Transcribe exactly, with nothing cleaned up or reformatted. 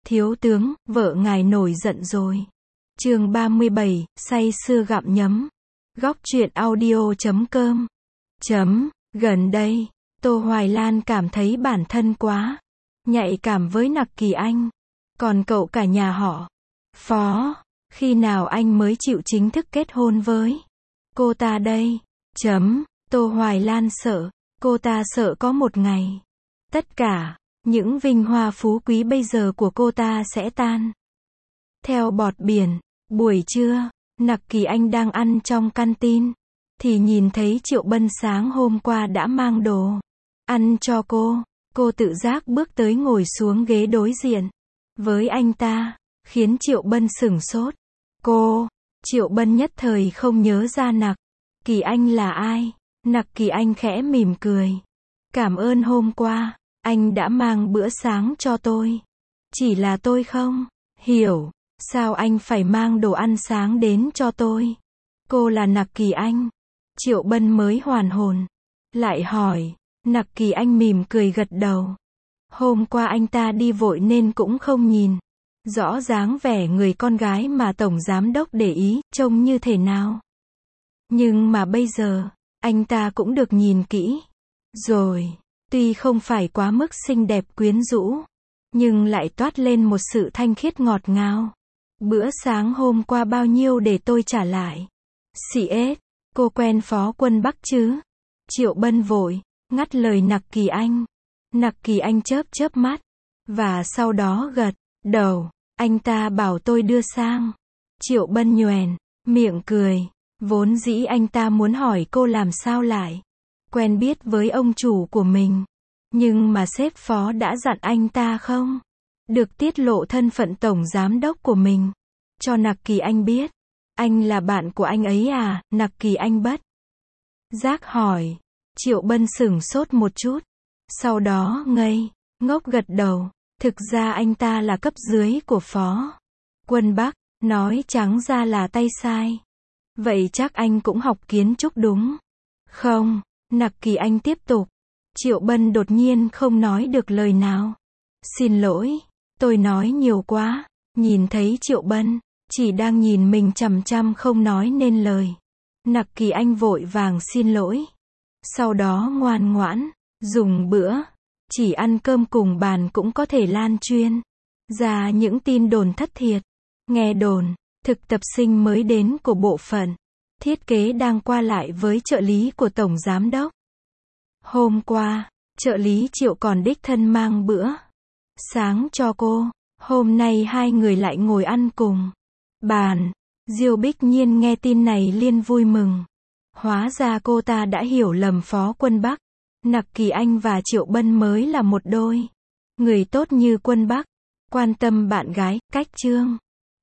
Thiếu tướng, vợ ngài nổi giận rồi. Chương ba mươi bảy, say sưa gặm nhấm. Góc truyện audio chấm com. Chấm, gần đây, Tô Hoài Lan cảm thấy bản thân quá nhạy cảm với Nặc Kỳ Anh. Còn cậu cả nhà họ Phó, khi nào anh mới chịu chính thức kết hôn với cô ta đây? Chấm, Tô Hoài Lan sợ, cô ta sợ có một ngày, tất cả những vinh hoa phú quý bây giờ của cô ta sẽ tan theo bọt biển. Buổi trưa, Nặc Kỳ Anh đang ăn trong canteen, thì nhìn thấy Triệu Bân sáng hôm qua đã mang đồ ăn cho cô. Cô tự giác bước tới ngồi xuống ghế đối diện với anh ta, khiến Triệu Bân sửng sốt. Cô, Triệu Bân nhất thời không nhớ ra Nặc Kỳ Anh là ai. Nặc Kỳ Anh khẽ mỉm cười. Cảm ơn hôm qua, anh đã mang bữa sáng cho tôi. Chỉ là tôi không hiểu, sao anh phải mang đồ ăn sáng đến cho tôi? Cô là Nặc Kỳ Anh. Triệu Bân mới hoàn hồn, lại hỏi. Nặc Kỳ Anh mỉm cười gật đầu. Hôm qua anh ta đi vội nên cũng không nhìn rõ dáng vẻ người con gái mà Tổng Giám Đốc để ý, trông như thế nào. Nhưng mà bây giờ, anh ta cũng được nhìn kỹ rồi. Tuy không phải quá mức xinh đẹp quyến rũ, nhưng lại toát lên một sự thanh khiết ngọt ngào. Bữa sáng hôm qua bao nhiêu để tôi trả lại? xê ét, cô quen Phó Quân Bắc chứ? Triệu Bân vội ngắt lời Nặc Kỳ Anh. Nặc Kỳ Anh chớp chớp mắt, và sau đó gật đầu. Anh ta bảo tôi đưa sang. Triệu Bân nhoẻn miệng cười. Vốn dĩ anh ta muốn hỏi cô làm sao lại quen biết với ông chủ của mình. Nhưng mà sếp Phó đã dặn anh ta không được tiết lộ thân phận Tổng Giám Đốc của mình cho Nặc Kỳ Anh biết. Anh là bạn của anh ấy à? Nặc Kỳ Anh bất giác hỏi. Triệu Bân sửng sốt một chút, sau đó ngây ngốc gật đầu. Thực ra anh ta là cấp dưới của Phó Quân Bắc, nói trắng ra là tay sai. Vậy chắc anh cũng học kiến trúc đúng không? Nặc Kỳ Anh tiếp tục. Triệu Bân đột nhiên không nói được lời nào. Xin lỗi, tôi nói nhiều quá. Nhìn thấy Triệu Bân chỉ đang nhìn mình chằm chằm không nói nên lời, Nặc Kỳ Anh vội vàng xin lỗi. Sau đó ngoan ngoãn dùng bữa. Chỉ ăn cơm cùng bàn cũng có thể lan truyền ra những tin đồn thất thiệt. Nghe đồn, thực tập sinh mới đến của bộ phận thiết kế đang qua lại với trợ lý của Tổng Giám Đốc. Hôm qua, trợ lý Triệu còn đích thân mang bữa sáng cho cô. Hôm nay hai người lại ngồi ăn cùng bàn. Diêu Bích Nhiên nghe tin này liền vui mừng. Hóa ra cô ta đã hiểu lầm Phó Quân Bắc. Nặc Kỳ Anh và Triệu Bân mới là một đôi người tốt như Quân Bắc, quan tâm bạn gái, cách chương